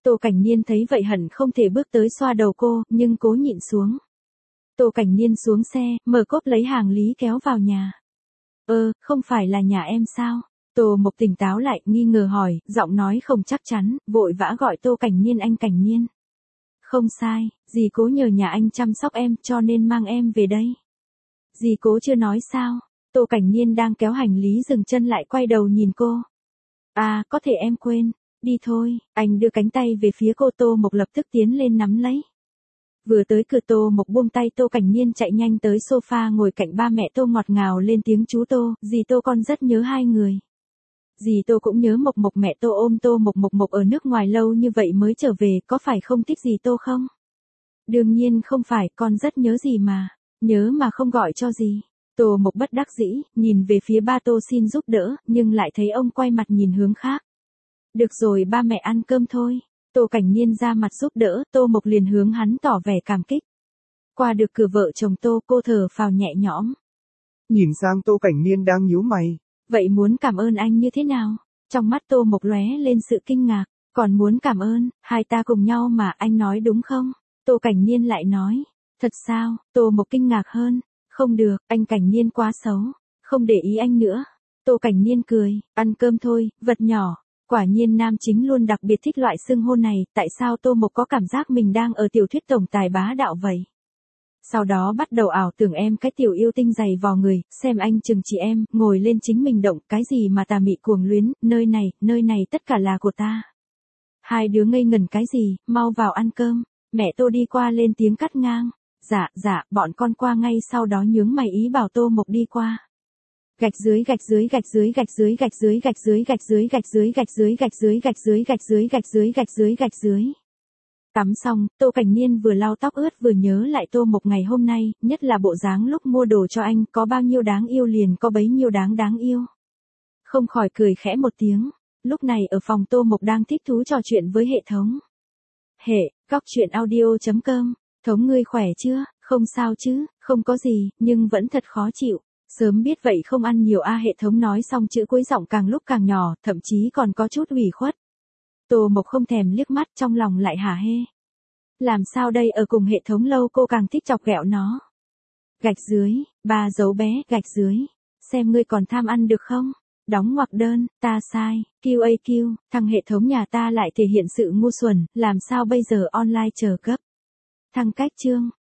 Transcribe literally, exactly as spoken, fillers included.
Tô Cảnh Niên thấy vậy hẳn không thể bước tới xoa đầu cô, nhưng cố nhịn xuống. Tô Cảnh Niên xuống xe, mở cốp lấy hành lý kéo vào nhà. Ơ, không phải là nhà em sao? Tô Mộc tỉnh táo lại, nghi ngờ hỏi, giọng nói không chắc chắn, vội vã gọi Tô Cảnh Niên anh Cảnh Niên. Không sai, dì cố nhờ nhà anh chăm sóc em cho nên mang em về đây. Dì cố chưa nói sao? Tô Cảnh Niên đang kéo hành lý dừng chân lại quay đầu nhìn cô. À, có thể em quên. Đi thôi, anh đưa cánh tay về phía cô. Tô Mộc lập tức tiến lên nắm lấy. Vừa tới cửa Tô Mộc buông tay, Tô Cảnh Niên chạy nhanh tới sofa ngồi cạnh ba mẹ Tô ngọt ngào lên tiếng chú Tô, dì Tô con rất nhớ hai người. Dì Tô cũng nhớ Mộc Mộc. Mẹ Tô ôm Tô Mộc. Mộc Mộc ở nước ngoài lâu như vậy mới trở về, có phải không thích dì Tô không? Đương nhiên không phải, con rất nhớ dì mà. Nhớ mà không gọi cho dì. Tô Mộc bất đắc dĩ, nhìn về phía ba Tô xin giúp đỡ, nhưng lại thấy ông quay mặt nhìn hướng khác. Được rồi, ba mẹ ăn cơm thôi. Tô Cảnh Niên ra mặt giúp đỡ, Tô Mộc liền hướng hắn tỏ vẻ cảm kích. Qua được cửa vợ chồng Tô, cô thở phào nhẹ nhõm. Nhìn sang Tô Cảnh Niên đang nhíu mày. Vậy muốn cảm ơn anh như thế nào? Trong mắt Tô Mộc lóe lên sự kinh ngạc. Còn muốn cảm ơn, hai ta cùng nhau mà, anh nói đúng không? Tô Cảnh Niên lại nói. Thật sao? Tô Mộc kinh ngạc hơn. Không được, anh Cảnh Niên quá xấu. Không để ý anh nữa. Tô Cảnh Niên cười, ăn cơm thôi, vật nhỏ. Quả nhiên nam chính luôn đặc biệt thích loại xưng hô này, tại sao Tô Mộc có cảm giác mình đang ở tiểu thuyết tổng tài bá đạo vậy? Sau đó bắt đầu ảo tưởng em cái tiểu yêu tinh dày vò người, xem anh chừng chỉ em, ngồi lên chính mình động, cái gì mà tà mị cuồng luyến, nơi này, nơi này tất cả là của ta. Hai đứa ngây ngần cái gì, mau vào ăn cơm. Mẹ Tô đi qua lên tiếng cắt ngang. Dạ, dạ, bọn con qua ngay, sau đó nhướng mày ý bảo Tô Mộc đi qua. Gạch dưới gạch dưới gạch dưới gạch dưới gạch dưới gạch dưới gạch dưới gạch dưới gạch dưới gạch dưới gạch dưới gạch dưới gạch dưới gạch dưới gạch dưới. Tắm xong, Tô Cảnh Niên vừa lau tóc ướt vừa nhớ lại Tô Mộc ngày hôm nay, nhất là bộ dáng lúc mua đồ cho anh, có bao nhiêu đáng yêu liền có bấy nhiêu đáng đáng yêu. Không khỏi cười khẽ một tiếng. Lúc này ở phòng Tô Mộc đang thích thú trò chuyện với hệ thống. Hệ, góc chuyện audio chấm com. Thống ngươi khỏe chưa? Không sao chứ, không có gì, nhưng vẫn thật khó chịu. Sớm biết vậy không ăn nhiều a. Hệ thống nói xong chữ cuối giọng càng lúc càng nhỏ, thậm chí còn có chút ủy khuất. Tô Mộc không thèm liếc mắt, trong lòng lại hả hê. Làm sao đây, ở cùng hệ thống lâu cô càng thích chọc ghẹo nó. Gạch dưới, ba dấu bé, gạch dưới. Xem ngươi còn tham ăn được không? Đóng ngoặc đơn, ta sai, quy a quy, thằng hệ thống nhà ta lại thể hiện sự ngu xuẩn, làm sao bây giờ online chờ cấp. Thăng cách chương,